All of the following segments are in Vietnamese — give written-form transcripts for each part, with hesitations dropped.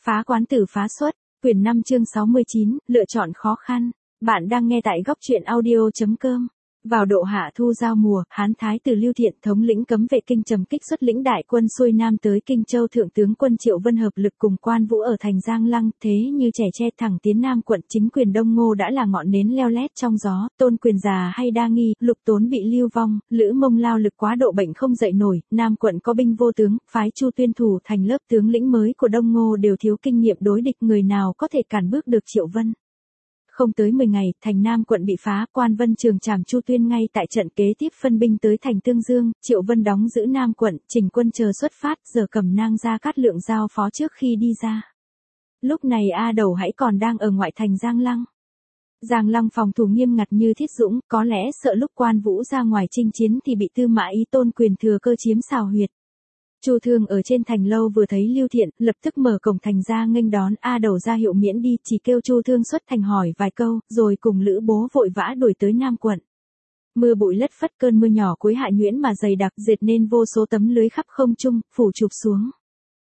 Phá quán tử phá xuất, quyển 5 chương 69, lựa chọn khó khăn. Bạn đang nghe tại góc truyện audio.com. Vào độ hạ thu giao mùa, Hán Thái tử Lưu Thiện thống lĩnh cấm vệ Kinh Trầm Kích xuất lĩnh đại quân xuôi nam tới Kinh Châu. Thượng tướng quân Triệu Vân hợp lực cùng Quan Vũ ở thành Giang Lăng, thế như trẻ tre thẳng tiến Nam quận. Chính quyền Đông Ngô đã là ngọn nến leo lét trong gió, Tôn Quyền già hay đa nghi, Lục Tốn bị lưu vong, Lữ Mông lao lực quá độ bệnh không dậy nổi, Nam quận có binh vô tướng, phái Chu Tuyên thủ thành lớp tướng lĩnh mới của Đông Ngô đều thiếu kinh nghiệm đối địch, người nào có thể cản bước được Triệu Vân. Không tới 10 ngày, thành Nam quận bị phá, Quan Vân Trường trảm Chu Tuyên ngay tại trận kế tiếp phân binh tới thành Tương Dương, Triệu Vân đóng giữ Nam quận, chỉnh quân chờ xuất phát, giờ Cẩm Nang Gia Cát Lượng giao phó trước khi đi ra. Lúc này A Đầu hãy còn đang ở ngoại thành Giang Lăng. Giang Lăng phòng thủ nghiêm ngặt như thiết dũng, có lẽ sợ lúc Quan Vũ ra ngoài chinh chiến thì bị Tư Mã Ý Tôn Quyền thừa cơ chiếm xào huyệt. Chu Thương ở trên thành lâu vừa thấy Lưu Thiện, lập tức mở cổng thành ra nghênh đón. A Đầu ra hiệu miễn đi, chỉ kêu Chu Thương xuất thành hỏi vài câu, rồi cùng Lữ Bố vội vã đuổi tới Nam quận. Mưa bụi lất phất, cơn mưa nhỏ cuối hạ nhuyễn mà dày đặc, dệt nên vô số tấm lưới khắp không trung, phủ chụp xuống.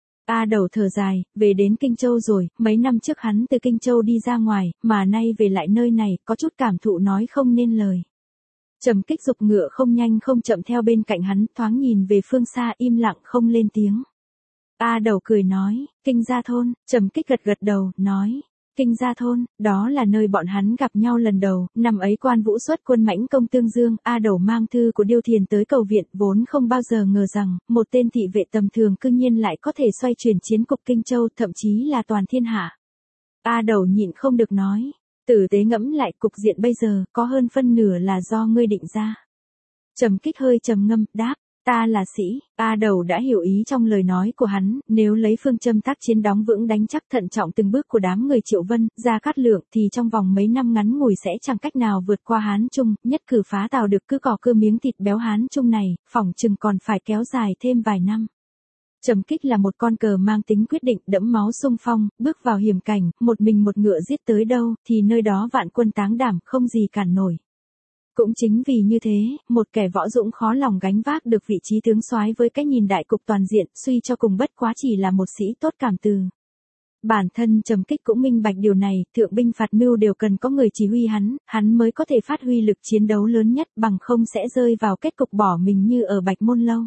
A Đầu thở dài, về đến Kinh Châu rồi, mấy năm trước hắn từ Kinh Châu đi ra ngoài, mà nay về lại nơi này, có chút cảm thụ nói không nên lời. Trầm Kích giục ngựa không nhanh không chậm theo bên cạnh hắn, thoáng nhìn về phương xa im lặng không lên tiếng. A Đầu cười nói, Kinh Gia Thôn. Trầm Kích gật gật đầu, nói, Kinh Gia Thôn, đó là nơi bọn hắn gặp nhau lần đầu, năm ấy Quan Vũ xuất quân mãnh công Tương Dương, A Đầu mang thư của Điêu Thiền tới cầu viện, vốn không bao giờ ngờ rằng, một tên thị vệ tầm thường cư nhiên lại có thể xoay chuyển chiến cục Kinh Châu, thậm chí là toàn thiên hạ. A Đầu nhịn không được nói, tử tế ngẫm lại cục diện bây giờ, có hơn phân nửa là do ngươi định ra. Trầm Kích hơi trầm ngâm, đáp, ta là sĩ. A Đầu đã hiểu ý trong lời nói của hắn, nếu lấy phương châm tác chiến đóng vững đánh chắc thận trọng từng bước của đám người Triệu Vân, Gia Cát Lượng thì trong vòng mấy năm ngắn ngủi sẽ chẳng cách nào vượt qua Hán Trung, nhất cử phá Tào được cứ cò cưa miếng thịt béo Hán Trung này, phỏng chừng còn phải kéo dài thêm vài năm. Trầm Kích là một con cờ mang tính quyết định, đẫm máu xung phong, bước vào hiểm cảnh, một mình một ngựa giết tới đâu, thì nơi đó vạn quân táng đảm, không gì cản nổi. Cũng chính vì như thế, một kẻ võ dũng khó lòng gánh vác được vị trí tướng soái với cái nhìn đại cục toàn diện, suy cho cùng bất quá chỉ là một sĩ tốt cảm từ. Bản thân Trầm Kích cũng minh bạch điều này, thượng binh phạt mưu đều cần có người chỉ huy hắn mới có thể phát huy lực chiến đấu lớn nhất, bằng không sẽ rơi vào kết cục bỏ mình như ở Bạch Môn Lâu.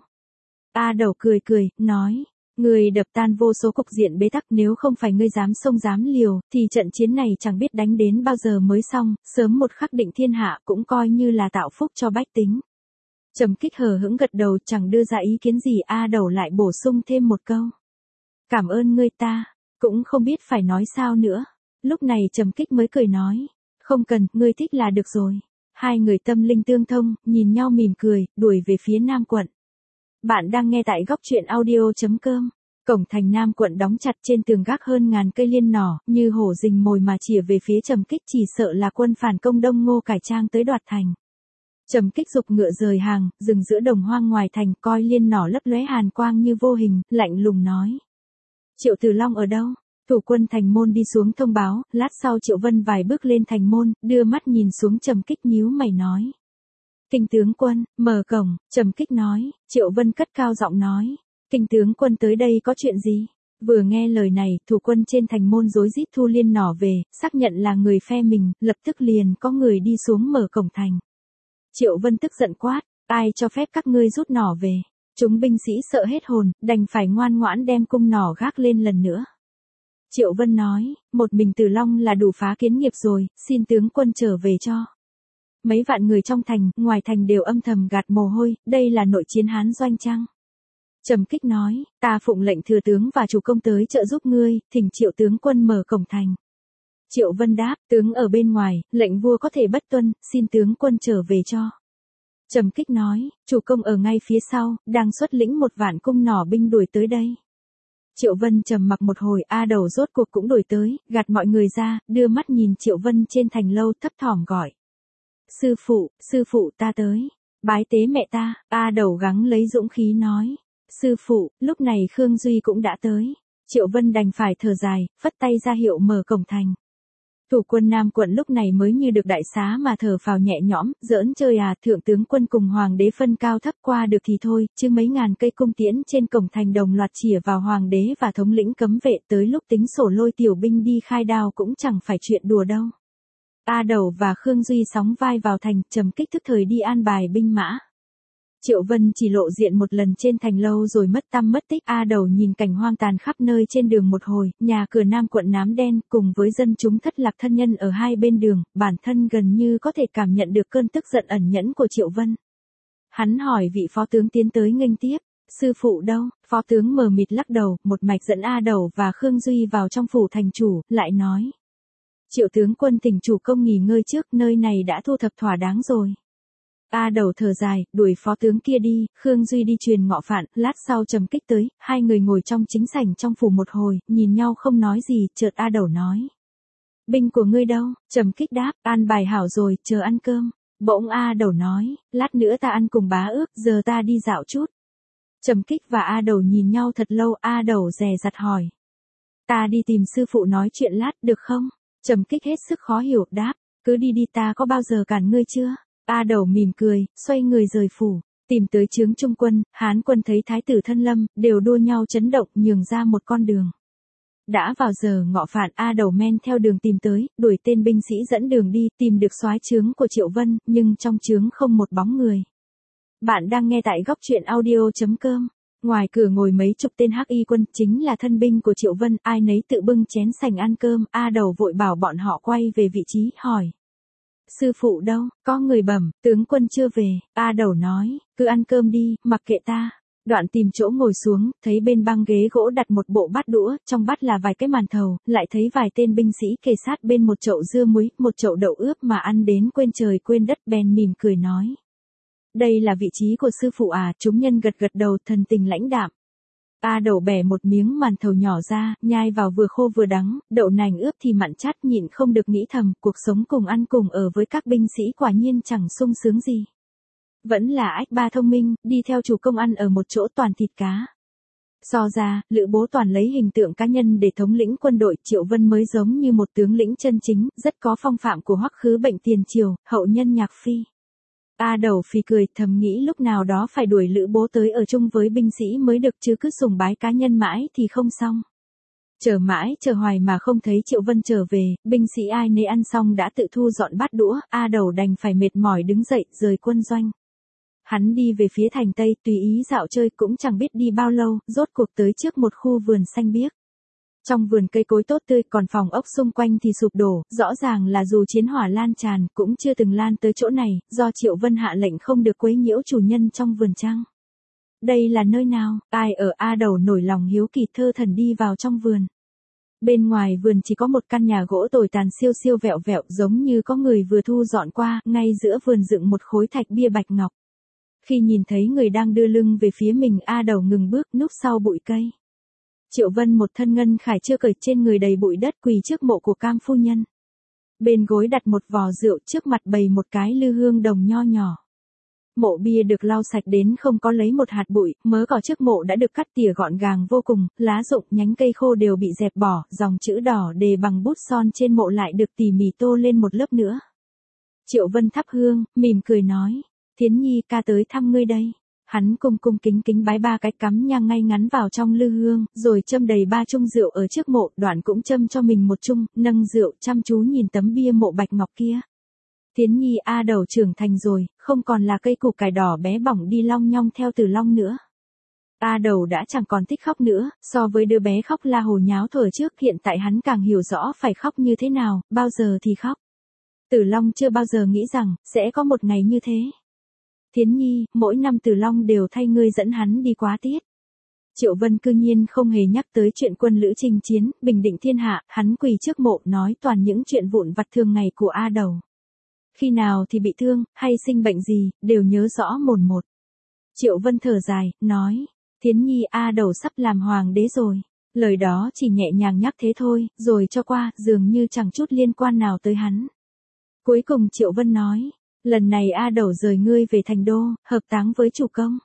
A Đầu cười cười, nói, người đập tan vô số cục diện bế tắc, nếu không phải ngươi dám xông dám liều, thì trận chiến này chẳng biết đánh đến bao giờ mới xong, sớm một khắc định thiên hạ cũng coi như là tạo phúc cho bách tính. Trầm Kích hờ hững gật đầu, chẳng đưa ra ý kiến gì. A Đầu lại bổ sung thêm một câu, cảm ơn ngươi. Ta cũng không biết phải nói sao nữa. Lúc này Trầm Kích mới cười nói, không cần, ngươi thích là được rồi. Hai người tâm linh tương thông, nhìn nhau mỉm cười, đuổi về phía Nam quận. Bạn đang nghe tại góc truyện audio.com. Cổng thành Nam quận đóng chặt, trên tường gác hơn ngàn cây liên nỏ, như hổ rình mồi mà chĩa về phía Trầm Kích, chỉ sợ là quân phản công Đông Ngô cải trang tới đoạt thành. Trầm Kích giục ngựa rời hàng, dừng giữa đồng hoang ngoài thành, coi liên nỏ lấp lóe hàn quang như vô hình, lạnh lùng nói, Triệu Tử Long ở đâu? Thủ quân thành môn đi xuống thông báo. Lát sau Triệu Vân vài bước lên thành môn, đưa mắt nhìn xuống. Trầm Kích nhíu mày nói, Kinh tướng quân, mở cổng. Trầm Kích nói. Triệu Vân cất cao giọng nói, Kinh tướng quân tới đây có chuyện gì? Vừa nghe lời này, thủ quân trên thành môn rối rít thu liên nỏ về, xác nhận là người phe mình, lập tức liền có người đi xuống mở cổng thành. Triệu Vân tức giận quát, ai cho phép các ngươi rút nỏ về? Chúng binh sĩ sợ hết hồn, đành phải ngoan ngoãn đem cung nỏ gác lên lần nữa. Triệu Vân nói, một mình Tử Long là đủ phá kiến nghiệp rồi, xin tướng quân trở về cho. Mấy vạn người trong thành, ngoài thành đều âm thầm gạt mồ hôi, đây là nội chiến Hán doanh chăng? Trầm Kích nói, ta phụng lệnh thừa tướng và chủ công tới trợ giúp ngươi, thỉnh Triệu tướng quân mở cổng thành. Triệu Vân đáp, tướng ở bên ngoài, lệnh vua có thể bất tuân, xin tướng quân trở về cho. Trầm Kích nói, chủ công ở ngay phía sau, đang xuất lĩnh một vạn cung nỏ binh đuổi tới đây. Triệu Vân trầm mặc một hồi. A Đầu rốt cuộc cũng đuổi tới, gạt mọi người ra, đưa mắt nhìn Triệu Vân trên thành lâu, thấp thỏm gọi, sư phụ ta tới, bái tế mẹ ta. A Đầu gắng lấy dũng khí nói, sư phụ. Lúc này Khương Duy cũng đã tới. Triệu Vân đành phải thở dài, phất tay ra hiệu mở cổng thành. Thủ quân Nam quận lúc này mới như được đại xá mà thở phào nhẹ nhõm, giỡn chơi à, thượng tướng quân cùng hoàng đế phân cao thấp qua được thì thôi, chứ mấy ngàn cây cung tiễn trên cổng thành đồng loạt chĩa vào hoàng đế và thống lĩnh cấm vệ, tới lúc tính sổ lôi tiểu binh đi khai đao cũng chẳng phải chuyện đùa đâu. A Đầu và Khương Duy sóng vai vào thành, Trầm Kích thức thời đi an bài binh mã. Triệu Vân chỉ lộ diện một lần trên thành lâu rồi mất tăm mất tích. A Đầu nhìn cảnh hoang tàn khắp nơi trên đường một hồi, nhà cửa Nam quận nám đen, cùng với dân chúng thất lạc thân nhân ở hai bên đường, bản thân gần như có thể cảm nhận được cơn tức giận ẩn nhẫn của Triệu Vân. Hắn hỏi vị phó tướng tiến tới nghênh tiếp, sư phụ đâu? Phó tướng mờ mịt lắc đầu, một mạch dẫn A Đầu và Khương Duy vào trong phủ thành chủ, lại nói. Triệu tướng quân thỉnh chủ công nghỉ ngơi trước, nơi này đã thu thập thỏa đáng rồi. A Đầu thở dài, đuổi phó tướng kia đi, Khương Duy đi truyền ngọ phạn, lát sau Trầm Kích tới, hai người ngồi trong chính sảnh trong phủ một hồi, nhìn nhau không nói gì, chợt A Đầu nói. Binh của ngươi đâu? Trầm Kích đáp, an bài hảo rồi, chờ ăn cơm. Bỗng A Đầu nói, lát nữa ta ăn cùng bá ước, giờ ta đi dạo chút. Trầm Kích và A Đầu nhìn nhau thật lâu, A Đầu dè dặt hỏi. Ta đi tìm sư phụ nói chuyện lát, được không? Trầm Kích hết sức khó hiểu, đáp, cứ đi đi, ta có bao giờ cản ngươi chưa? A Đầu mỉm cười, xoay người rời phủ, tìm tới trướng Trung quân, Hán quân thấy thái tử thân lâm, đều đua nhau chấn động, nhường ra một con đường. Đã vào giờ ngọ phạn, A Đầu men theo đường tìm tới, đuổi tên binh sĩ dẫn đường đi, tìm được soái trướng của Triệu Vân, nhưng trong trướng không một bóng người. Bạn đang nghe tại góc truyện audio.com. Ngoài cửa ngồi mấy chục tên hắc y quân, chính là thân binh của Triệu Vân, ai nấy tự bưng chén sành ăn cơm. A Đầu vội bảo bọn họ quay về vị trí, hỏi. Sư phụ đâu? Có người bẩm, tướng quân chưa về. A Đầu nói, cứ ăn cơm đi, mặc kệ ta. Đoạn tìm chỗ ngồi xuống, thấy bên băng ghế gỗ đặt một bộ bát đũa, trong bát là vài cái màn thầu, lại thấy vài tên binh sĩ kề sát bên một chậu dưa muối, một chậu đậu ướp mà ăn đến quên trời quên đất, bèn mỉm cười nói. Đây là vị trí của sư phụ à? Chúng nhân gật gật đầu, thần tình lãnh đạm. A Đầu bẻ một miếng màn thầu nhỏ ra, nhai vào vừa khô vừa đắng, đậu nành ướp thì mặn chát, nhịn không được nghĩ thầm, cuộc sống cùng ăn cùng ở với các binh sĩ quả nhiên chẳng sung sướng gì. Vẫn là ách ba thông minh, đi theo chủ công ăn ở một chỗ toàn thịt cá. So ra, Lữ Bố toàn lấy hình tượng cá nhân để thống lĩnh quân đội, Triệu Vân mới giống như một tướng lĩnh chân chính, rất có phong phạm của Hoắc Khứ Bệnh tiền triều, hậu nhân Nhạc Phi. A Đầu phì cười, thầm nghĩ lúc nào đó phải đuổi Lữ Bố tới ở chung với binh sĩ mới được, chứ cứ sùng bái cá nhân mãi thì không xong. Chờ mãi chờ hoài mà không thấy Triệu Vân trở về, binh sĩ ai nấy ăn xong đã tự thu dọn bát đũa, A Đầu đành phải mệt mỏi đứng dậy, rời quân doanh. Hắn đi về phía thành Tây, tùy ý dạo chơi, cũng chẳng biết đi bao lâu, rốt cuộc tới trước một khu vườn xanh biếc. Trong vườn cây cối tốt tươi, còn phòng ốc xung quanh thì sụp đổ, rõ ràng là dù chiến hỏa lan tràn, cũng chưa từng lan tới chỗ này, do Triệu Vân hạ lệnh không được quấy nhiễu chủ nhân trong vườn trăng. Đây là nơi nào? Ai ở? A Đầu nổi lòng hiếu kỳ thơ thẩn đi vào trong vườn. Bên ngoài vườn chỉ có một căn nhà gỗ tồi tàn siêu siêu vẹo vẹo, giống như có người vừa thu dọn qua, ngay giữa vườn dựng một khối thạch bia bạch ngọc. Khi nhìn thấy người đang đưa lưng về phía mình, A Đầu ngừng bước, núp sau bụi cây. Triệu Vân một thân ngân khải chưa cởi, trên người đầy bụi đất, quỳ trước mộ của Cam phu nhân. Bên gối đặt một vò rượu, trước mặt bày một cái lư hương đồng nho nhỏ. Mộ bia được lau sạch đến không có lấy một hạt bụi, mớ cỏ trước mộ đã được cắt tỉa gọn gàng vô cùng, lá rụng nhánh cây khô đều bị dẹp bỏ, dòng chữ đỏ đề bằng bút son trên mộ lại được tỉ mỉ tô lên một lớp nữa. Triệu Vân thắp hương, mỉm cười nói, Thiến Nhi ca tới thăm ngươi đây. Hắn cung cung kính kính bái ba cái, cắm nhang ngay ngắn vào trong lư hương, rồi châm đầy 3 chung rượu ở trước mộ, đoạn cũng châm cho mình một chung, nâng rượu chăm chú nhìn tấm bia mộ bạch ngọc kia. Thiến Nhi A Đầu trưởng thành rồi, không còn là cây củ cải đỏ bé bỏng đi long nhong theo Tử Long nữa. A Đầu đã chẳng còn thích khóc nữa, so với đứa bé khóc la hồ nháo thuở trước, hiện tại hắn càng hiểu rõ phải khóc như thế nào, bao giờ thì khóc. Tử Long chưa bao giờ nghĩ rằng, sẽ có một ngày như thế. Thiến Nhi, mỗi năm Tử Long đều thay ngươi dẫn hắn đi quá tiết. Triệu Vân cư nhiên không hề nhắc tới chuyện quân lữ chinh chiến, bình định thiên hạ, hắn quỳ trước mộ nói toàn những chuyện vụn vặt thường ngày của A Đầu. Khi nào thì bị thương, hay sinh bệnh gì, đều nhớ rõ mồn một. Triệu Vân thở dài, nói, Thiến Nhi A Đầu sắp làm hoàng đế rồi. Lời đó chỉ nhẹ nhàng nhắc thế thôi, rồi cho qua, dường như chẳng chút liên quan nào tới hắn. Cuối cùng Triệu Vân nói, lần này A Đầu rời ngươi về thành đô, hợp táng với chủ công.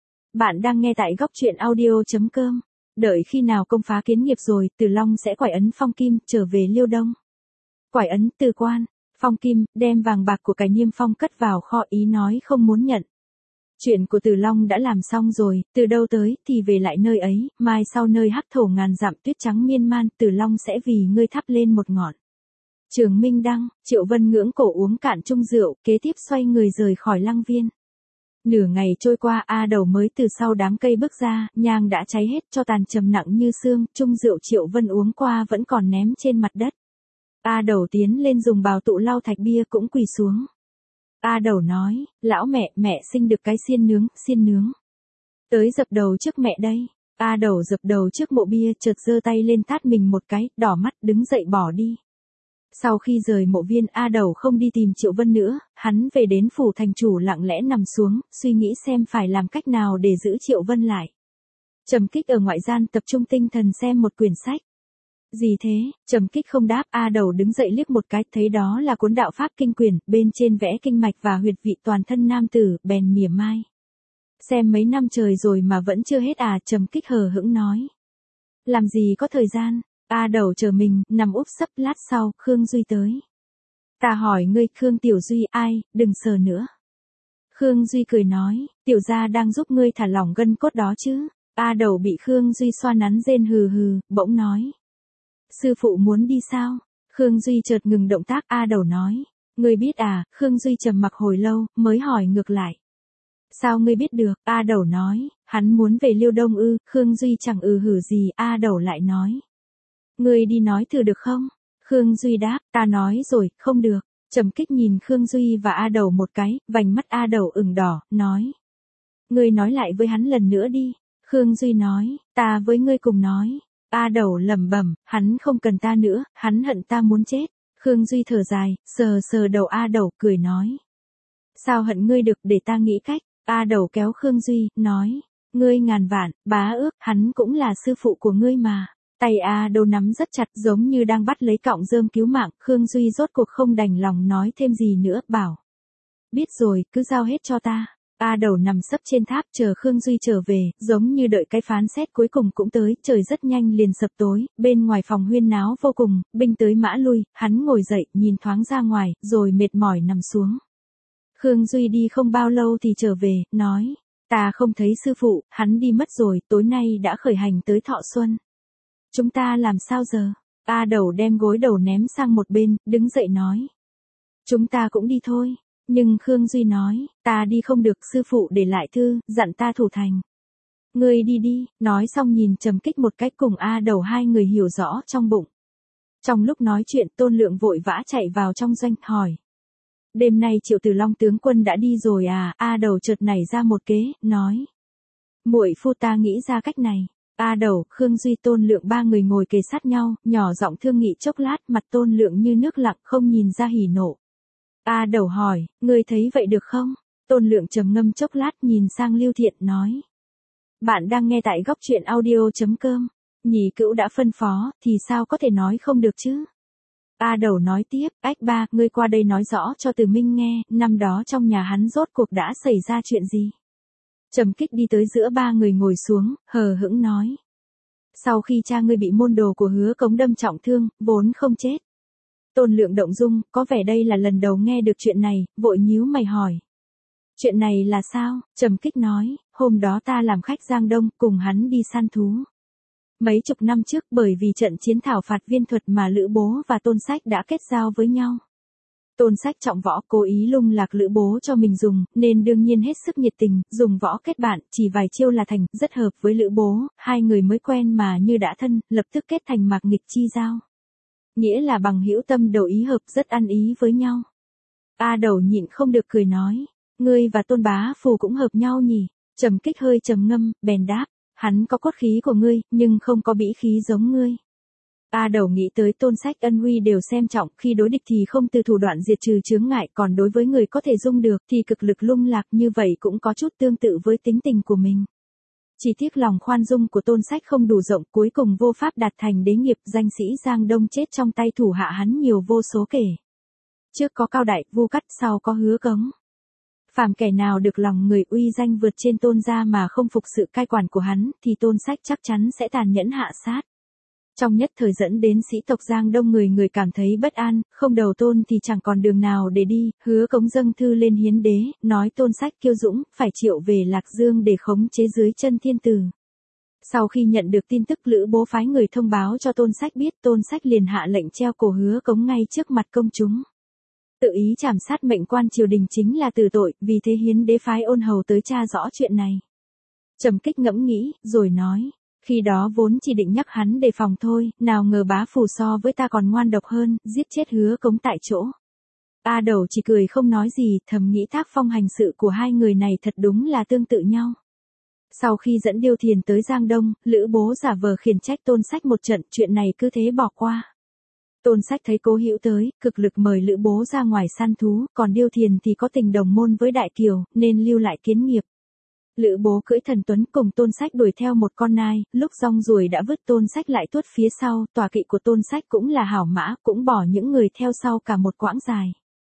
Bạn đang nghe tại góc truyện audio.com. Đợi khi nào công phá kiến nghiệp rồi, Tử Long sẽ quải ấn phong kim, trở về Liêu Đông. quải ấn, từ quan, phong kim, đem vàng bạc của cải Niêm Phong cất vào kho, ý nói không muốn nhận. Chuyện của Từ Long đã làm xong rồi, từ đâu tới thì về lại nơi ấy, mai sau nơi hắc thổ ngàn dặm tuyết trắng miên man, Từ Long sẽ vì ngươi thắp lên một ngọn. Trường Minh Đăng, Triệu Vân ngưỡng cổ uống cạn chung rượu, kế tiếp xoay người rời khỏi Lăng Viên. Nửa ngày trôi qua, A Đầu mới từ sau đám cây bước ra, nhang đã cháy hết, cho tàn trầm nặng như xương, chung rượu Triệu Vân uống qua vẫn còn ném trên mặt đất. A Đầu tiến lên dùng bào tụ lau thạch bia, cũng quỳ xuống. A Đầu nói, lão mẹ sinh được cái xiên nướng. Tới dập đầu trước mẹ đây. A Đầu dập đầu trước mộ bia, chợt giơ tay lên tát mình một cái, đỏ mắt đứng dậy bỏ đi. Sau khi rời mộ viên, A Đầu không đi tìm Triệu Vân nữa, hắn về đến phủ thành chủ lặng lẽ nằm xuống, suy nghĩ xem phải làm cách nào để giữ Triệu Vân lại. Trầm Kích ở ngoại gian tập trung tinh thần xem một quyển sách. Gì thế? Trầm Kích không đáp. A Đầu đứng dậy liếc một cái, thấy đó là cuốn đạo pháp kinh quyển, bên trên vẽ kinh mạch và huyệt vị toàn thân nam tử, bèn mỉa mai. Xem mấy năm trời rồi mà vẫn chưa hết à? Trầm Kích hờ hững nói. Làm gì có thời gian. A Đầu chờ mình, nằm úp sấp, lát sau, Khương Duy tới. Ta hỏi ngươi, Khương Tiểu Duy, ai, đừng sờ nữa. Khương Duy cười nói, tiểu gia đang giúp ngươi thả lỏng gân cốt đó chứ. A Đầu bị Khương Duy xoa nắn rên hừ, bỗng nói. Sư phụ muốn đi sao? Khương Duy chợt ngừng động tác. A Đầu nói, ngươi biết à? Khương Duy trầm mặc hồi lâu, mới hỏi ngược lại. Sao ngươi biết được? A Đầu nói, hắn muốn về Liêu Đông ư? Khương Duy chẳng hử gì. A Đầu lại nói. Ngươi đi nói thử được không? Khương Duy đáp, ta nói rồi, không được. Trầm Kích nhìn Khương Duy và A Đầu một cái, vành mắt A Đầu ửng đỏ, nói. Ngươi nói lại với hắn lần nữa đi. Khương Duy nói, ta với ngươi cùng nói. A Đầu lẩm bẩm, hắn không cần ta nữa, hắn hận ta muốn chết. Khương Duy thở dài, sờ đầu A Đầu, cười nói. Sao hận ngươi được, để ta nghĩ cách. A Đầu kéo Khương Duy, nói. Ngươi ngàn vạn, bá ước, hắn cũng là sư phụ của ngươi mà. Tay A Đầu nắm rất chặt, giống như đang bắt lấy cọng rơm cứu mạng. Khương Duy rốt cuộc không đành lòng nói thêm gì nữa, bảo. Biết rồi, cứ giao hết cho ta. A Đầu nằm sấp trên tháp chờ Khương Duy trở về, giống như đợi cái phán xét cuối cùng cũng tới. Trời rất nhanh liền sập tối, bên ngoài phòng huyên náo vô cùng, binh tới mã lui. Hắn ngồi dậy, nhìn thoáng ra ngoài, rồi mệt mỏi nằm xuống. Khương Duy đi không bao lâu thì trở về, nói. Ta không thấy sư phụ, hắn đi mất rồi, tối nay đã khởi hành tới Thọ Xuân. Chúng ta làm sao giờ? A Đầu đem gối đầu ném sang một bên, đứng dậy nói. Chúng ta cũng đi thôi. Nhưng Khương Duy nói, ta đi không được, sư phụ để lại thư, dặn ta thủ thành. Ngươi đi đi, nói xong nhìn Trầm Kích một cách, cùng A Đầu hai người hiểu rõ trong bụng. Trong lúc nói chuyện, Tôn Lượng vội vã chạy vào trong doanh, hỏi. Đêm nay Triệu Tử Long tướng quân đã đi rồi à? A Đầu chợt nảy ra một kế, nói. Muội phu ta nghĩ ra cách này. A Đầu, Khương Duy, Tôn Lượng ba người ngồi kề sát nhau, nhỏ giọng thương nghị chốc lát, mặt Tôn Lượng như nước lặng, không nhìn ra hỉ nộ. A Đầu hỏi, ngươi thấy vậy được không? Tôn Lượng trầm ngâm chốc lát, nhìn sang Lưu Thiện, nói. Bạn đang nghe tại goctruyện.audio.com. Nhị Cữu đã phân phó, thì sao có thể nói không được chứ? A Đầu nói tiếp, ách ba, ngươi qua đây nói rõ cho Từ Minh nghe, năm đó trong nhà hắn rốt cuộc đã xảy ra chuyện gì? Trầm Kích đi tới giữa ba người ngồi xuống, hờ hững nói. Sau khi cha ngươi bị môn đồ của Hứa Cống đâm trọng thương, vốn không chết. Tôn Lượng động dung, có vẻ đây là lần đầu nghe được chuyện này, vội nhíu mày hỏi. Chuyện này là sao? Trầm Kích nói, hôm đó ta làm khách Giang Đông, cùng hắn đi săn thú. Mấy chục năm trước, bởi vì trận chiến thảo phạt Viên Thuật mà Lữ Bố và Tôn Sách đã kết giao với nhau. Tôn Sách trọng võ, cố ý lung lạc Lữ Bố cho mình dùng, nên đương nhiên hết sức nhiệt tình, dùng võ kết bạn, chỉ vài chiêu là thành, rất hợp với Lữ Bố, hai người mới quen mà như đã thân, lập tức kết thành mạc nghịch chi giao. Nghĩa là bằng hữu tâm đầu ý hợp, rất ăn ý với nhau. A Đầu nhịn không được cười nói, ngươi và Tôn Bá Phù cũng hợp nhau nhỉ? Trầm Kích hơi trầm ngâm, bèn đáp, hắn có cốt khí của ngươi, nhưng không có bĩ khí giống ngươi. A Đầu nghĩ tới Tôn Sách ân uy đều xem trọng, khi đối địch thì không từ thủ đoạn diệt trừ chướng ngại, còn đối với người có thể dung được thì cực lực lung lạc, như vậy cũng có chút tương tự với tính tình của mình. Chỉ tiếc lòng khoan dung của Tôn Sách không đủ rộng, cuối cùng vô pháp đạt thành đế nghiệp, danh sĩ Giang Đông chết trong tay thủ hạ hắn nhiều vô số kể. Trước có Cao Đại, Vu Cắt, sau có Hứa Cống. Phàm kẻ nào được lòng người uy danh vượt trên Tôn gia mà không phục sự cai quản của hắn, thì Tôn Sách chắc chắn sẽ tàn nhẫn hạ sát. Trong nhất thời dẫn đến sĩ tộc Giang Đông người người cảm thấy bất an, không đầu Tôn thì chẳng còn đường nào để đi, Hứa Cống dâng thư lên hiến đế, nói Tôn Sách kiêu dũng, phải triệu về Lạc Dương để khống chế dưới chân thiên tử. Sau khi nhận được tin tức, Lữ Bố phái người thông báo cho Tôn Sách biết, Tôn Sách liền hạ lệnh treo cổ Hứa Cống ngay trước mặt công chúng. Tự ý trảm sát mệnh quan triều đình chính là tử tội, vì thế hiến đế phái Ôn Hầu tới tra rõ chuyện này. Trầm Kích ngẫm nghĩ, rồi nói, khi đó vốn chỉ định nhắc hắn đề phòng thôi, nào ngờ bá phủ so với ta còn ngoan độc hơn, giết chết Hứa Cống tại chỗ. A Đầu chỉ cười không nói gì, thầm nghĩ tác phong hành sự của hai người này thật đúng là tương tự nhau. Sau khi dẫn Điêu Thiền tới Giang Đông, Lữ Bố giả vờ khiển trách Tôn Sách một trận, chuyện này cứ thế bỏ qua. Tôn Sách thấy Cố Hữu tới, cực lực mời Lữ Bố ra ngoài săn thú, còn Điêu Thiền thì có tình đồng môn với Đại Kiều, nên lưu lại kiến nghiệp. Lữ Bố cưỡi thần tuấn cùng Tôn Sách đuổi theo một con nai, lúc rong ruồi đã vứt Tôn Sách lại tuốt phía sau, tòa kỵ của Tôn Sách cũng là hảo mã, cũng bỏ những người theo sau cả một quãng dài.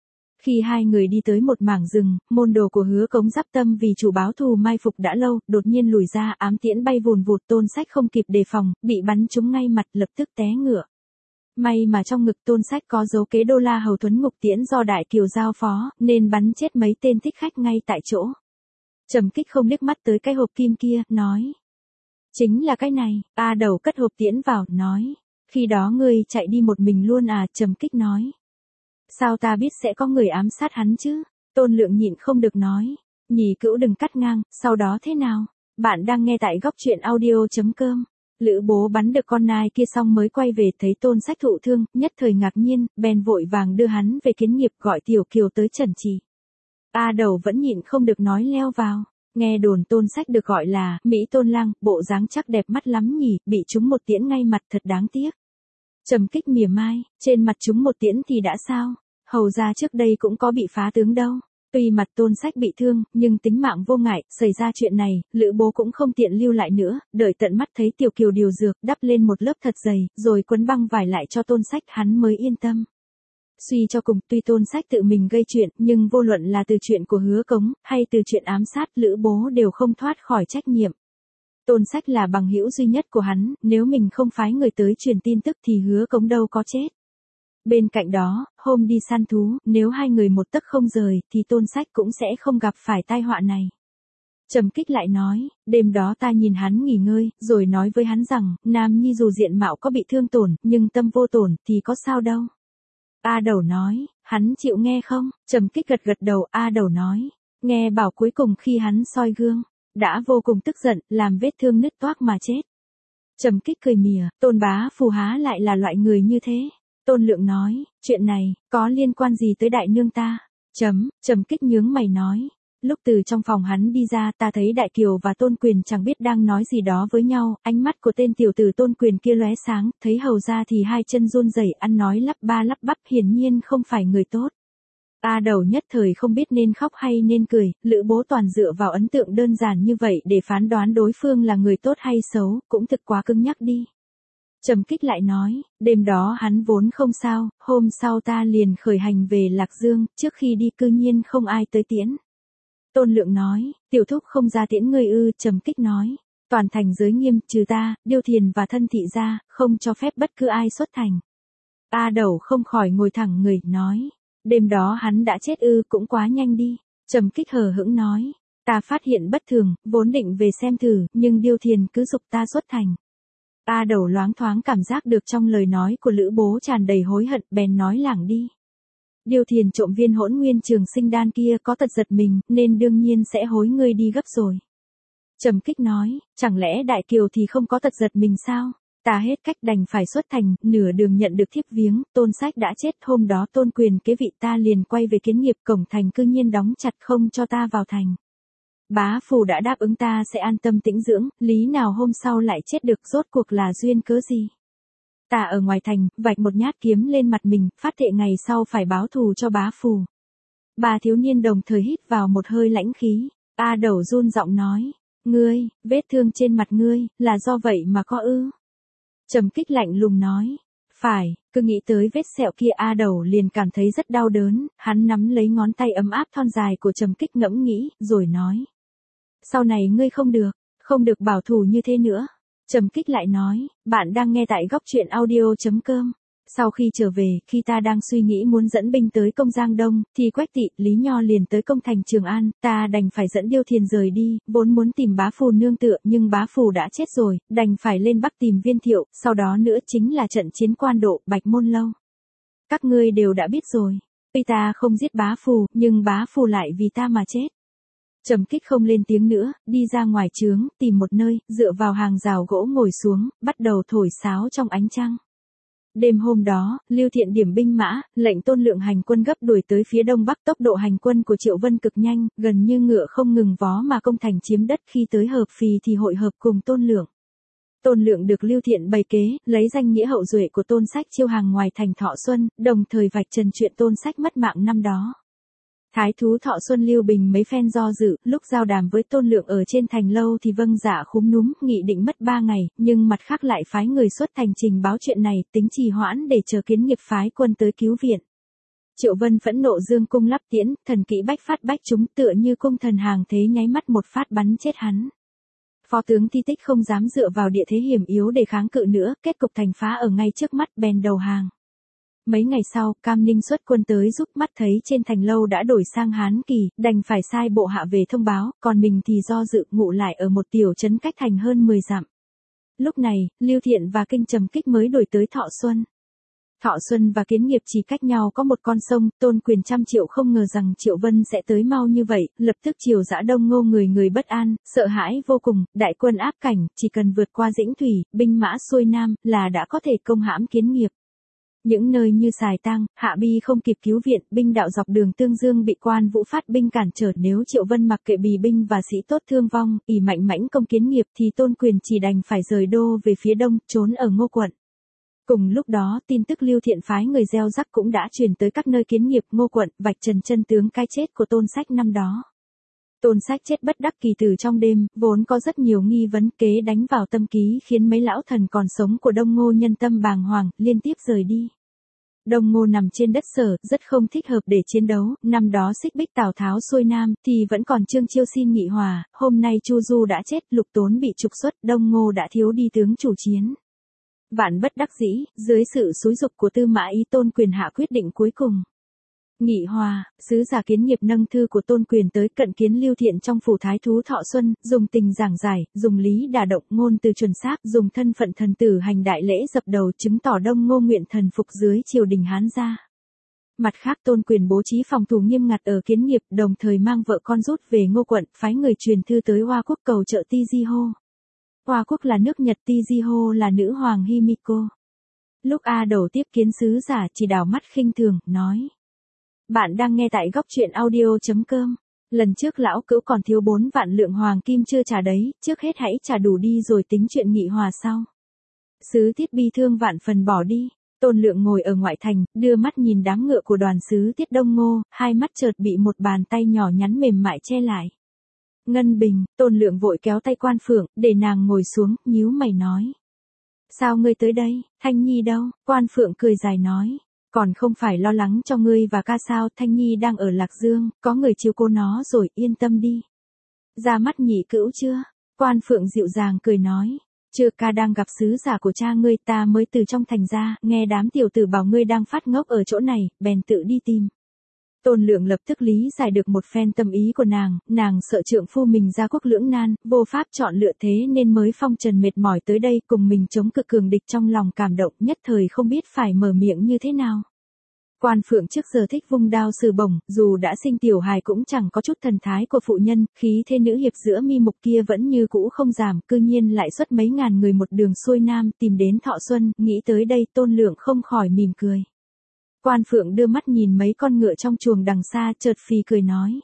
Khi hai người đi tới một mảng rừng, môn đồ của Hứa Cống Giáp Tâm vì chủ báo thù mai phục đã lâu, đột nhiên lùi ra, ám tiễn bay vùn vụt, Tôn Sách không kịp đề phòng, bị bắn trúng ngay mặt, lập tức té ngựa. May mà trong ngực Tôn Sách có dấu kế Đô La Hầu Thuấn Ngục Tiễn do Đại Kiều giao phó, nên bắn chết mấy tên thích khách ngay tại chỗ. Trầm Kích không liếc mắt tới cái hộp kim kia, nói. Chính là cái này. A Đầu cất hộp tiễn vào, nói. Khi đó ngươi chạy đi một mình luôn à? Trầm Kích nói. Sao ta biết sẽ có người ám sát hắn chứ? Tôn Lượng nhịn không được nói. Nhì Cữu đừng cắt ngang, sau đó thế nào? Bạn đang nghe tại góc truyện audio.com. Lữ Bố bắn được con nai kia xong mới quay về, thấy Tôn Sách thụ thương, nhất thời ngạc nhiên, bèn vội vàng đưa hắn về kiến nghiệp, gọi Tiểu Kiều tới trần trị. A Đầu vẫn nhịn không được nói leo vào. Nghe đồn Tôn Sách được gọi là Mỹ Tôn Lang, bộ dáng chắc đẹp mắt lắm nhỉ, bị trúng một tiễn ngay mặt thật đáng tiếc. Trầm Kích mỉa mai, trên mặt trúng một tiễn thì đã sao? Hầu ra trước đây cũng có bị phá tướng đâu. Tuy mặt Tôn Sách bị thương, nhưng tính mạng vô ngại, xảy ra chuyện này, Lữ Bố cũng không tiện lưu lại nữa, đợi tận mắt thấy Tiểu Kiều điều dược, đắp lên một lớp thật dày, rồi quấn băng vải lại cho Tôn Sách, hắn mới yên tâm. Suy cho cùng, tuy Tôn Sách tự mình gây chuyện, nhưng vô luận là từ chuyện của Hứa Cống, hay từ chuyện ám sát, Lữ Bố đều không thoát khỏi trách nhiệm. Tôn Sách là bằng hữu duy nhất của hắn, nếu mình không phái người tới truyền tin tức thì Hứa Cống đâu có chết. Bên cạnh đó, hôm đi săn thú, nếu hai người một tấc không rời, thì Tôn Sách cũng sẽ không gặp phải tai họa này. Trầm Kích lại nói, đêm đó ta nhìn hắn nghỉ ngơi, rồi nói với hắn rằng, Nam Nhi dù diện mạo có bị thương tổn, nhưng tâm vô tổn, thì có sao đâu. A Đầu nói, hắn chịu nghe không? Trầm Kích gật gật đầu. A Đầu nói, nghe bảo cuối cùng khi hắn soi gương, đã vô cùng tức giận, làm vết thương nứt toác mà chết. Trầm Kích cười mỉa, Tôn bá phù há lại là loại người như thế. Tôn Lượng nói, chuyện này, có liên quan gì tới đại nương ta? Trầm Kích nhướng mày nói, lúc từ trong phòng hắn đi ra, ta thấy Đại Kiều và Tôn Quyền chẳng biết đang nói gì đó với nhau, ánh mắt của tên tiểu tử Tôn Quyền kia lóe sáng, thấy hầu ra thì hai chân run rẩy, ăn nói lắp ba lắp bắp, hiển nhiên không phải người tốt. A Đầu nhất thời không biết nên khóc hay nên cười, Lữ Bố toàn dựa vào ấn tượng đơn giản như vậy để phán đoán đối phương là người tốt hay xấu, cũng thực quá cứng nhắc đi. Trầm Kích lại nói, đêm đó hắn vốn không sao, hôm sau ta liền khởi hành về Lạc Dương, trước khi đi cư nhiên không ai tới tiễn. Tôn Lượng nói, tiểu thúc không ra tiễn ngươi ư? Trầm Kích nói, toàn thành giới nghiêm, trừ ta, Điêu Thiền và thân thị ra, không cho phép bất cứ ai xuất thành. A Đầu không khỏi ngồi thẳng người, nói, đêm đó hắn đã chết ư? Cũng quá nhanh đi. Trầm Kích hờ hững nói, ta phát hiện bất thường, vốn định về xem thử, nhưng Điêu Thiền cứ giục ta xuất thành. A Đầu loáng thoáng cảm giác được trong lời nói của Lữ Bố tràn đầy hối hận, bèn nói lảng đi. Điêu Thiền trộm viên Hỗn Nguyên Trường Sinh đan kia có tật giật mình, nên đương nhiên sẽ hối ngươi đi gấp rồi. Trầm Kích nói, chẳng lẽ Đại Kiều thì không có tật giật mình sao? Ta hết cách đành phải xuất thành, nửa đường nhận được thiếp viếng, Tôn Sách đã chết, hôm đó Tôn Quyền kế vị ta liền quay về kiến nghiệp, cổng thành cư nhiên đóng chặt không cho ta vào thành. Bá phù đã đáp ứng ta sẽ an tâm tĩnh dưỡng, lý nào hôm sau lại chết được, rốt cuộc là duyên cớ gì? Ta ở ngoài thành, vạch một nhát kiếm lên mặt mình, phát thệ ngày sau phải báo thù cho bá phù. Ba thiếu niên đồng thời hít vào một hơi lãnh khí. A Đầu run giọng nói, ngươi, vết thương trên mặt ngươi, là do vậy mà có ư? Trầm Kích lạnh lùng nói, phải, cứ nghĩ tới vết sẹo kia A Đầu liền cảm thấy rất đau đớn, hắn nắm lấy ngón tay ấm áp thon dài của Trầm Kích ngẫm nghĩ, rồi nói. Sau này ngươi không được bảo thủ như thế nữa. Trầm Kích lại nói, bạn đang nghe tại góc truyện audio.com. Sau khi trở về, khi ta đang suy nghĩ muốn dẫn binh tới công Giang Đông, thì Quách Tị, Lý Nho liền tới công thành Trường An, ta đành phải dẫn Điêu Thiền rời đi, vốn muốn tìm bá phù nương tựa nhưng bá phù đã chết rồi, đành phải lên Bắc tìm Viên Thiệu, sau đó nữa chính là trận chiến Quan Độ, Bạch Môn Lâu. Các ngươi đều đã biết rồi, tuy ta không giết bá phù, nhưng bá phù lại vì ta mà chết. Trầm Kích không lên tiếng nữa, đi ra ngoài trướng, tìm một nơi, dựa vào hàng rào gỗ ngồi xuống, bắt đầu thổi sáo trong ánh trăng. Đêm hôm đó, Lưu Thiện điểm binh mã, lệnh Tôn Lượng hành quân gấp đuổi tới phía đông bắc, tốc độ hành quân của Triệu Vân cực nhanh, gần như ngựa không ngừng vó mà công thành chiếm đất. Khi tới Hợp Phì thì hội hợp cùng Tôn Lượng. Tôn Lượng được Lưu Thiện bày kế, lấy danh nghĩa hậu duệ của Tôn Sách chiêu hàng ngoài thành Thọ Xuân, đồng thời vạch trần chuyện Tôn Sách mất mạng năm đó. Thái thú Thọ Xuân Lưu Bình mấy phen do dự, lúc giao đàm với Tôn Lượng ở trên thành lâu thì vâng dạ khúm núm, nghị định mất 3 ngày, nhưng mặt khác lại phái người xuất thành trình báo chuyện này, tính trì hoãn để chờ Kiến Nghiệp phái quân tới cứu viện. Triệu Vân phẫn nộ dương cung lắp tiễn, thần kỹ bách phát bách trúng, tựa như cung thần hàng thế nháy mắt một phát bắn chết hắn. Phó tướng Ti Tích không dám dựa vào địa thế hiểm yếu để kháng cự nữa, kết cục thành phá ở ngay trước mắt, bèn đầu hàng. Mấy ngày sau, Cam Ninh xuất quân tới giúp, mắt thấy trên thành lâu đã đổi sang Hán Kỳ, đành phải sai bộ hạ về thông báo, còn mình thì do dự ngụ lại ở một tiểu trấn cách thành hơn 10 dặm. Lúc này, Lưu Thiện và Kinh Trầm Kích mới đổi tới Thọ Xuân. Thọ Xuân và Kiến Nghiệp chỉ cách nhau có một con sông, Tôn Quyền trăm triệu không ngờ rằng Triệu Vân sẽ tới mau như vậy, lập tức chiều dã Đông Ngô người bất an, sợ hãi vô cùng, đại quân áp cảnh, chỉ cần vượt qua Dĩnh Thủy, binh mã xuôi nam, là đã có thể công hãm Kiến Nghiệp. Những nơi như Sài Tang, Hạ Bi không kịp cứu viện, binh đạo dọc đường Tương Dương bị Quan Vũ phát binh cản trở, nếu Triệu Vân mặc kệ bì binh và sĩ tốt thương vong, ỷ mạnh mãnh công Kiến Nghiệp thì Tôn Quyền chỉ đành phải rời đô về phía đông, trốn ở Ngô quận. Cùng lúc đó, tin tức Lưu Thiện phái người gieo rắc cũng đã truyền tới các nơi Kiến Nghiệp, Ngô quận, vạch trần chân tướng cái chết của Tôn Sách năm đó. Tôn Sách chết bất đắc kỳ tử trong đêm, vốn có rất nhiều nghi vấn, kế đánh vào tâm ký khiến mấy lão thần còn sống của Đông Ngô nhân tâm bàng hoàng, liên tiếp rời đi. Đông Ngô nằm trên đất Sở, rất không thích hợp để chiến đấu, năm đó xích bích Tào Tháo xuôi nam, thì vẫn còn Trương Chiêu xin nghị hòa, hôm nay Chu Du đã chết, Lục Tốn bị trục xuất, Đông Ngô đã thiếu đi tướng chủ chiến. Vạn bất đắc dĩ, dưới sự xúi giục của Tư Mã Ý, Tôn Quyền hạ quyết định cuối cùng. Nghị hòa, sứ giả Kiến Nghiệp nâng thư của Tôn Quyền tới cận kiến Lưu Thiện trong phủ Thái thú Thọ Xuân, dùng tình giảng giải, dùng lý đả động, ngôn từ chuẩn xác, dùng thân phận thần tử hành đại lễ dập đầu, chứng tỏ Đông Ngô nguyện thần phục dưới triều đình Hán gia. Mặt khác, Tôn Quyền bố trí phòng thủ nghiêm ngặt ở Kiến Nghiệp, đồng thời mang vợ con rút về Ngô quận, phái người truyền thư tới Hoa Quốc cầu trợ Ti Di Hô. Hoa Quốc là nước Nhật, Ti Di Hô là nữ hoàng Himiko. Lúc A Đầu tiếp kiến sứ giả chỉ đảo mắt khinh thường, nói: Bạn đang nghe tại góc truyện audio.com. Lần trước lão cữu còn thiếu 4 vạn lượng hoàng kim chưa trả đấy, trước hết hãy trả đủ đi rồi tính chuyện nghị hòa sau. Sứ Tiết bi thương vạn phần bỏ đi. Tôn Lượng ngồi ở ngoại thành, đưa mắt nhìn đám ngựa của đoàn sứ Tiết Đông Ngô, hai mắt chợt bị một bàn tay nhỏ nhắn mềm mại che lại. Ngân Bình, Tôn Lượng vội kéo tay Quan Phượng, để nàng ngồi xuống, nhíu mày nói: Sao ngươi tới đây, Thanh Nhi đâu? Quan Phượng cười dài nói: Còn không phải lo lắng cho ngươi và ca sao, Thanh Nhi đang ở Lạc Dương, có người chiếu cố nó rồi, yên tâm đi. Ra mắt Nhị Cữu chưa? Quan Phượng dịu dàng cười nói: Chưa, ca đang gặp sứ giả của cha ngươi, ta mới từ trong thành ra, nghe đám tiểu tử bảo ngươi đang phát ngốc ở chỗ này, bèn tự đi tìm. Tôn Lượng lập tức lý giải được một phen tâm ý của nàng sợ trượng phu mình gia quốc lưỡng nan, vô pháp chọn lựa thế nên mới phong trần mệt mỏi tới đây cùng mình chống cự cường địch, trong lòng cảm động, nhất thời không biết phải mở miệng như thế nào. Quan Phượng trước giờ thích vung đao sử bổng, dù đã sinh tiểu hài cũng chẳng có chút thần thái của phụ nhân, khí thế nữ hiệp giữa mi mục kia vẫn như cũ không giảm, cư nhiên lại xuất mấy ngàn người một đường xuôi nam tìm đến Thọ Xuân, nghĩ tới đây Tôn Lượng không khỏi mỉm cười. Quan Phượng đưa mắt nhìn mấy con ngựa trong chuồng đằng xa, chợt phì cười nói: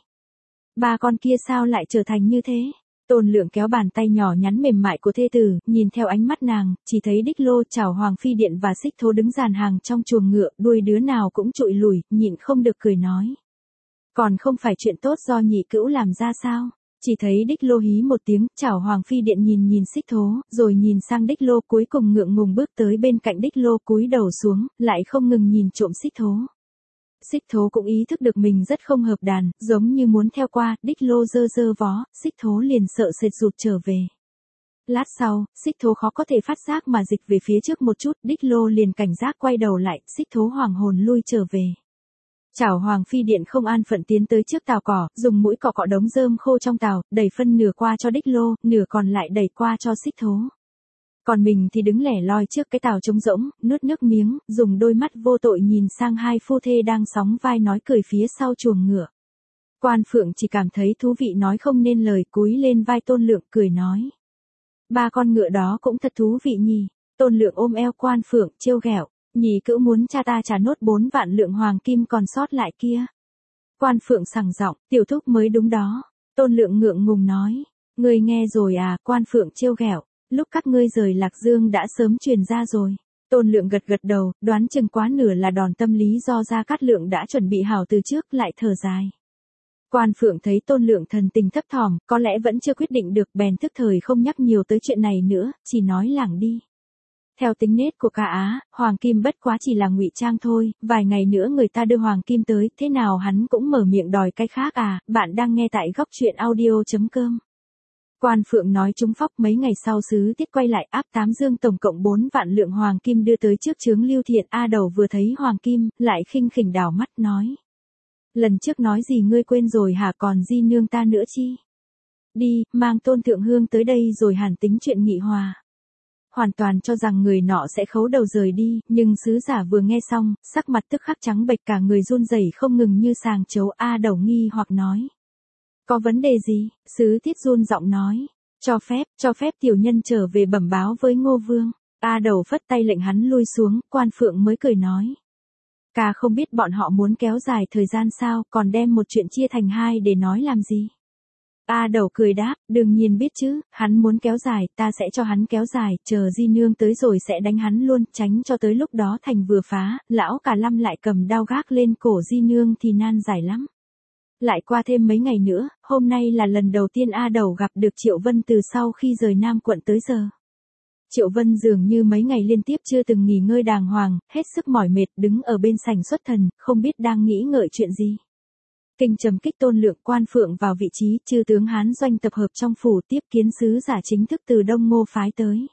Ba con kia sao lại trở thành như thế? Tôn Lượng kéo bàn tay nhỏ nhắn mềm mại của thê tử, nhìn theo ánh mắt nàng, chỉ thấy Đích Lô, Chảo Hoàng Phi Điện và Xích Thố đứng dàn hàng trong chuồng ngựa, đuôi đứa nào cũng trụi lùi, nhịn không được cười nói: Còn không phải chuyện tốt do Nhị Cữu làm ra sao? Chỉ thấy Đích Lô hí một tiếng, Chảo Hoàng Phi Điện nhìn Xích Thố, rồi nhìn sang Đích Lô, cuối cùng ngượng ngùng bước tới bên cạnh Đích Lô, cúi đầu xuống, lại không ngừng nhìn trộm Xích Thố. Xích Thố cũng ý thức được mình rất không hợp đàn, giống như muốn theo qua, Đích Lô giơ vó, Xích Thố liền sợ sệt rụt trở về. Lát sau, Xích Thố khó có thể phát giác mà dịch về phía trước một chút, Đích Lô liền cảnh giác quay đầu lại, Xích Thố hoàng hồn lui trở về. Chảo Hoàng Phi Điện không an phận tiến tới trước tàu cỏ, dùng mũi cọ cọ đống rơm khô trong tàu, đẩy phân nửa qua cho Đích Lô, nửa còn lại đẩy qua cho Xích Thố. Còn mình thì đứng lẻ loi trước cái tàu trống rỗng, nuốt nước miếng, dùng đôi mắt vô tội nhìn sang hai phu thê đang sóng vai nói cười phía sau chuồng ngựa. Quan Phượng chỉ cảm thấy thú vị nói không nên lời, cúi lên vai Tôn Lượng cười nói. Ba con ngựa đó cũng thật thú vị nhỉ. Tôn Lượng ôm eo Quan Phượng trêu ghẹo, nhì cữu muốn cha ta trả nốt 4 vạn lượng hoàng kim còn sót lại kia. Quan Phượng sằng giọng, tiểu thúc mới đúng đó. Tôn Lượng ngượng ngùng nói, ngươi nghe rồi à? Quan Phượng trêu ghẹo, lúc các ngươi rời Lạc Dương đã sớm truyền ra rồi. Tôn Lượng gật gật đầu, đoán chừng quá nửa là đòn tâm lý do Gia Cát Lượng đã chuẩn bị hảo từ trước, lại thở dài. Quan Phượng thấy Tôn Lượng thần tình thấp thỏm, có lẽ vẫn chưa quyết định được, bèn thức thời không nhắc nhiều tới chuyện này nữa, chỉ nói lảng đi. Theo tính nết của ca Á, hoàng kim bất quá chỉ là ngụy trang thôi, vài ngày nữa người ta đưa hoàng kim tới, thế nào hắn cũng mở miệng đòi cái khác à? Bạn đang nghe tại góc truyện audio.com. Quan Phượng nói trúng phóc. Mấy ngày sau Sứ Tiết quay lại áp 8 dương tổng cộng 4 vạn lượng hoàng kim đưa tới trước trướng Lưu Thiện. A Đầu vừa thấy hoàng kim, lại khinh khỉnh đảo mắt nói. Lần trước nói gì ngươi quên rồi hả? Còn di nương ta nữa chi? Đi, mang Tôn Thượng Hương tới đây rồi hàn tính chuyện nghị hòa. Hoàn toàn cho rằng người nọ sẽ khấu đầu rời đi, nhưng sứ giả vừa nghe xong, sắc mặt tức khắc trắng bệch, cả người run rẩy không ngừng như sàng chấu. A Đầu nghi hoặc nói. Có vấn đề gì? Sứ Tiết run giọng nói. Cho phép tiểu nhân trở về bẩm báo với Ngô Vương. A Đầu phất tay lệnh hắn lui xuống, Quan Phượng mới cười nói. Ca không biết bọn họ muốn kéo dài thời gian sao, còn đem một chuyện chia thành hai để nói làm gì? A Đầu cười đáp, đương nhiên biết chứ, hắn muốn kéo dài, ta sẽ cho hắn kéo dài, chờ di nương tới rồi sẽ đánh hắn luôn, tránh cho tới lúc đó thành vừa phá, lão cả Lâm lại cầm đao gác lên cổ di nương thì nan giải lắm. Lại qua thêm mấy ngày nữa, hôm nay là lần đầu tiên A Đầu gặp được Triệu Vân từ sau khi rời Nam quận tới giờ. Triệu Vân dường như mấy ngày liên tiếp chưa từng nghỉ ngơi đàng hoàng, hết sức mỏi mệt đứng ở bên sảnh xuất thần, không biết đang nghĩ ngợi chuyện gì. Kinh trầm kích Tôn Lượng. Quan Phượng vào vị trí, chư tướng Hán doanh tập hợp trong phủ tiếp kiến sứ giả chính thức từ Đông Ngô phái tới.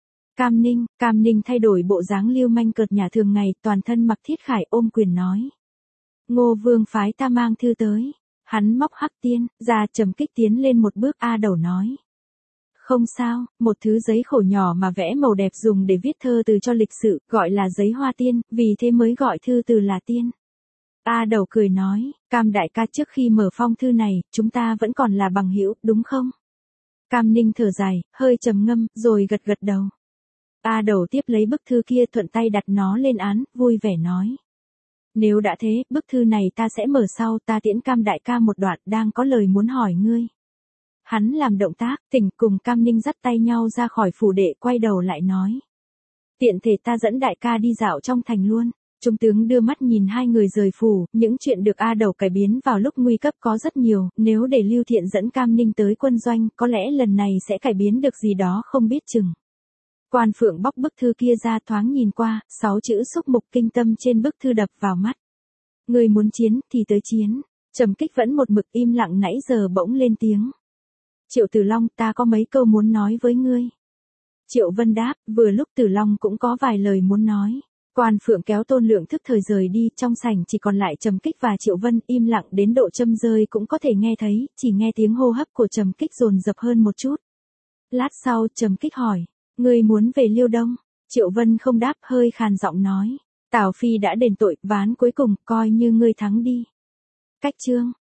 Cam Ninh thay đổi bộ dáng lưu manh cợt nhả thường ngày, toàn thân mặc thiết khải ôm quyền nói. Ngô Vương phái ta mang thư tới. Hắn móc hắc tiên, ra trầm kích tiến lên một bước. A Đầu nói. Không sao, một thứ giấy khổ nhỏ mà vẽ màu đẹp dùng để viết thơ từ cho lịch sự, gọi là giấy hoa tiên, vì thế mới gọi thư từ là tiên. A Đầu cười nói, Cam đại ca trước khi mở phong thư này, chúng ta vẫn còn là bằng hữu, đúng không? Cam Ninh thở dài, hơi trầm ngâm, rồi gật gật đầu. A Đầu tiếp lấy bức thư kia thuận tay đặt nó lên án, vui vẻ nói. Nếu đã thế, bức thư này ta sẽ mở sau, ta tiễn Cam đại ca một đoạn, đang có lời muốn hỏi ngươi. Hắn làm động tác, thỉnh cùng Cam Ninh dắt tay nhau ra khỏi phủ đệ, quay đầu lại nói. Tiện thể ta dẫn đại ca đi dạo trong thành luôn. Trung tướng đưa mắt nhìn hai người rời phủ, những chuyện được A Đầu cải biến vào lúc nguy cấp có rất nhiều, nếu để Lưu Thiện dẫn Cam Ninh tới quân doanh, có lẽ lần này sẽ cải biến được gì đó không biết chừng. Quan Phượng bóc bức thư kia ra thoáng nhìn qua, 6 chữ xúc mục kinh tâm trên bức thư đập vào mắt. Người muốn chiến thì tới chiến. Trầm Kích vẫn một mực im lặng nãy giờ bỗng lên tiếng. Triệu Tử Long, ta có mấy câu muốn nói với ngươi. Triệu Vân đáp, vừa lúc Tử Long cũng có vài lời muốn nói. Quan Phượng kéo Tôn Lượng thức thời rời đi, trong sảnh chỉ còn lại Trầm Kích và Triệu Vân, im lặng đến độ châm rơi cũng có thể nghe thấy, chỉ nghe tiếng hô hấp của Trầm Kích dồn dập hơn một chút. Lát sau, Trầm Kích hỏi, ngươi muốn về Liêu Đông? Triệu Vân không đáp, hơi khàn giọng nói, Tào Phi đã đền tội, ván cuối cùng, coi như ngươi thắng đi. Cách chương